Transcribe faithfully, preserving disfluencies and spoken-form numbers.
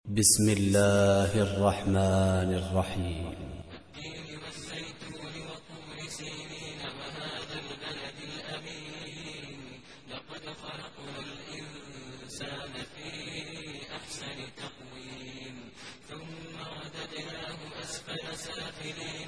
بسم الله الرحمن الرحيم. والتين والزيتون وطور سينين وهذا البلد الأمين لقد خلقنا الإنسان في أحسن تقويم ثم رددناه أسفل سافلين